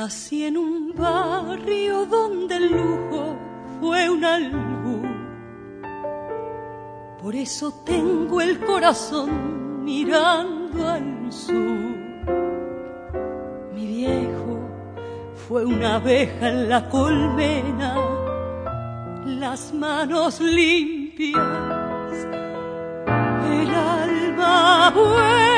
Nací en un barrio donde el lujo fue un albur. Por eso tengo el corazón mirando al sur. Mi viejo fue una abeja en la colmena, las manos limpias, el alma buena.